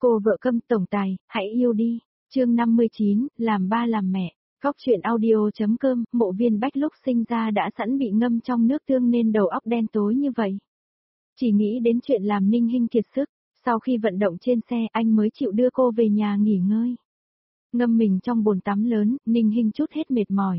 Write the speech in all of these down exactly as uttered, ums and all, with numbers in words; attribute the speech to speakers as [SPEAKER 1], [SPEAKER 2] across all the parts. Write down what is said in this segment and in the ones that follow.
[SPEAKER 1] Cô vợ câm tổng tài, hãy yêu đi. Chương năm mươi chín, làm ba làm mẹ. Góc truyện audio.com, Mộ Viên Bách lúc sinh ra đã sẵn bị ngâm trong nước tương nên đầu óc đen tối như vậy. Chỉ nghĩ đến chuyện làm Ninh Hinh kiệt sức, sau khi vận động trên xe anh mới chịu đưa cô về nhà nghỉ ngơi. Ngâm mình trong bồn tắm lớn, Ninh Hinh chút hết mệt mỏi.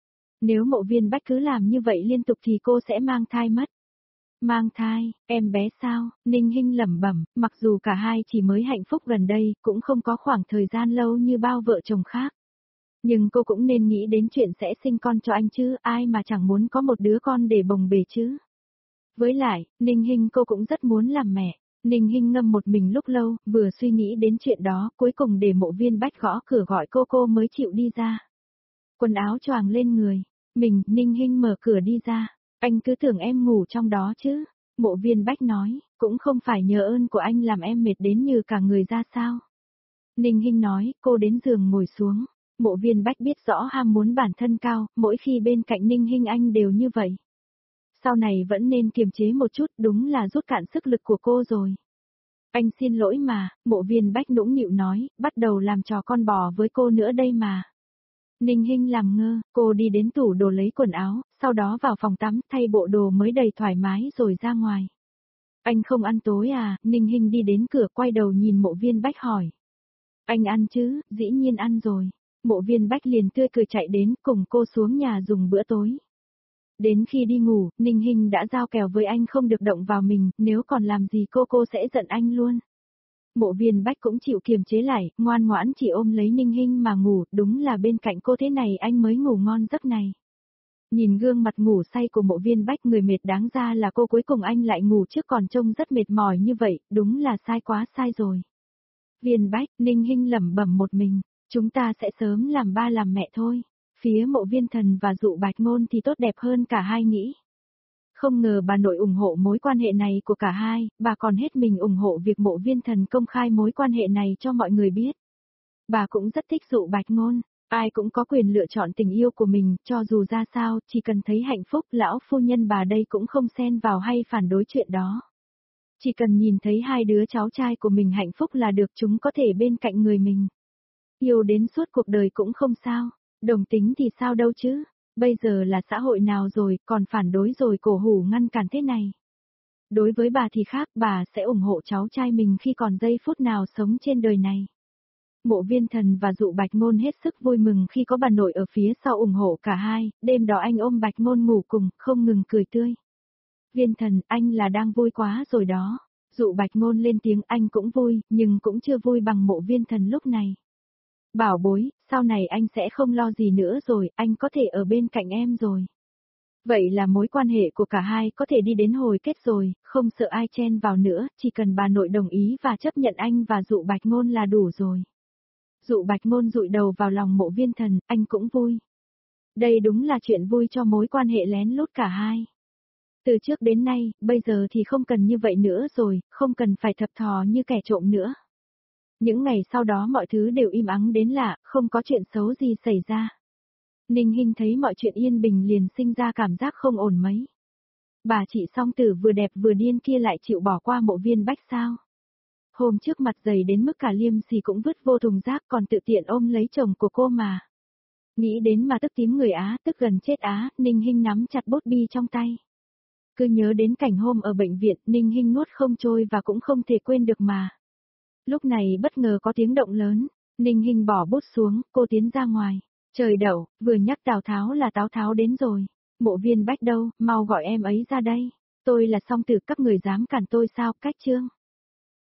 [SPEAKER 1] Nếu Mộ Viên Bách cứ làm như vậy liên tục thì cô sẽ mang thai mất. Mang thai, em bé sao? Ninh Hinh lẩm bẩm, mặc dù cả hai chỉ mới hạnh phúc gần đây, cũng không có khoảng thời gian lâu như bao vợ chồng khác. Nhưng cô cũng nên nghĩ đến chuyện sẽ sinh con cho anh chứ, ai mà chẳng muốn có một đứa con để bồng bề chứ. Với lại, Ninh Hinh cô cũng rất muốn làm mẹ. Ninh Hinh ngâm một mình lúc lâu, vừa suy nghĩ đến chuyện đó, cuối cùng để Mộ Viên Bách gõ cửa gọi cô cô mới chịu đi ra. Quần áo choàng lên người, mình, Ninh Hinh mở cửa đi ra. Anh cứ tưởng em ngủ trong đó chứ. Mộ Viên Bách nói, cũng không phải nhờ ơn của anh làm em mệt đến như cả người ra sao. Ninh Hinh nói, cô đến giường ngồi xuống. Mộ Viên Bách biết rõ ham muốn bản thân cao, mỗi khi bên cạnh Ninh Hinh anh đều như vậy. Sau này vẫn nên kiềm chế một chút, đúng là rút cạn sức lực của cô rồi. Anh xin lỗi mà, Mộ Viên Bách nũng nịu nói, bắt đầu làm trò con bò với cô nữa đây mà. Ninh Hinh làm ngơ, cô đi đến tủ đồ lấy quần áo, sau đó vào phòng tắm thay bộ đồ mới đầy thoải mái rồi ra ngoài. Anh không ăn tối à? Ninh Hinh đi đến cửa quay đầu nhìn Mộ Viên Bách hỏi. Anh ăn chứ? Dĩ nhiên ăn rồi. Mộ Viên Bách liền tươi cười chạy đến cùng cô xuống nhà dùng bữa tối. Đến khi đi ngủ, Ninh Hinh đã giao kèo với anh không được động vào mình, nếu còn làm gì cô cô sẽ giận anh luôn. Mộ Viên Bách cũng chịu kiềm chế lại, ngoan ngoãn chỉ ôm lấy Ninh Hinh mà ngủ, đúng là bên cạnh cô thế này anh mới ngủ ngon giấc này. Nhìn gương mặt ngủ say của Mộ Viên Bách người mệt đáng ra là cô cuối cùng anh lại ngủ trước còn trông rất mệt mỏi như vậy, đúng là sai quá sai rồi. Viên Bách, Ninh Hinh lẩm bẩm một mình, chúng ta sẽ sớm làm ba làm mẹ thôi. Phía Mộ Viên Thần và Dụ Bạch Ngôn thì tốt đẹp hơn cả hai nghĩ. Không ngờ bà nội ủng hộ mối quan hệ này của cả hai, bà còn hết mình ủng hộ việc Mộ Viên Thần công khai mối quan hệ này cho mọi người biết. Bà cũng rất thích Dụ Bạch Ngôn, ai cũng có quyền lựa chọn tình yêu của mình, cho dù ra sao, chỉ cần thấy hạnh phúc, lão phu nhân bà đây cũng không xen vào hay phản đối chuyện đó. Chỉ cần nhìn thấy hai đứa cháu trai của mình hạnh phúc là được, chúng có thể bên cạnh người mình. Yêu đến suốt cuộc đời cũng không sao, đồng tính thì sao đâu chứ. Bây giờ là xã hội nào rồi, còn phản đối rồi cổ hủ ngăn cản thế này. Đối với bà thì khác, bà sẽ ủng hộ cháu trai mình khi còn giây phút nào sống trên đời này. Mộ Viên Thần và Dụ Bạch Ngôn hết sức vui mừng khi có bà nội ở phía sau ủng hộ cả hai, đêm đó anh ôm Bạch Ngôn ngủ cùng, không ngừng cười tươi. Viên Thần, anh là đang vui quá rồi đó. Dụ Bạch Ngôn lên tiếng, anh cũng vui, nhưng cũng chưa vui bằng Mộ Viên Thần lúc này. Bảo bối, sau này anh sẽ không lo gì nữa rồi, anh có thể ở bên cạnh em rồi. Vậy là mối quan hệ của cả hai có thể đi đến hồi kết rồi, không sợ ai chen vào nữa, chỉ cần bà nội đồng ý và chấp nhận anh và Dụ Bạch Ngôn là đủ rồi. Dụ Bạch Ngôn dụi đầu vào lòng Mộ Viên Thần, anh cũng vui. Đây đúng là chuyện vui cho mối quan hệ lén lút cả hai. Từ trước đến nay, bây giờ thì không cần như vậy nữa rồi, không cần phải thập thò như kẻ trộm nữa. Những ngày sau đó mọi thứ đều im ắng đến lạ, không có chuyện xấu gì xảy ra. Ninh Hinh thấy mọi chuyện yên bình liền sinh ra cảm giác không ổn mấy. Bà chị song tử vừa đẹp vừa điên kia lại chịu bỏ qua Mộ Viên Bách sao? Hôm trước mặt dày đến mức cả liêm xì cũng vứt vô thùng rác còn tự tiện ôm lấy chồng của cô mà. Nghĩ đến mà tức tím người Á, tức gần chết Á, Ninh Hinh nắm chặt bút bi trong tay. Cứ nhớ đến cảnh hôm ở bệnh viện, Ninh Hinh nuốt không trôi và cũng không thể quên được mà. Lúc này bất ngờ có tiếng động lớn, Ninh Hinh bỏ bút xuống, cô tiến ra ngoài. Trời đậu, vừa nhắc Tào Tháo là Tào Tháo đến rồi. Mộ Viên Bách đâu, mau gọi em ấy ra đây. Tôi là song tử, các người dám cản tôi sao, cách chương.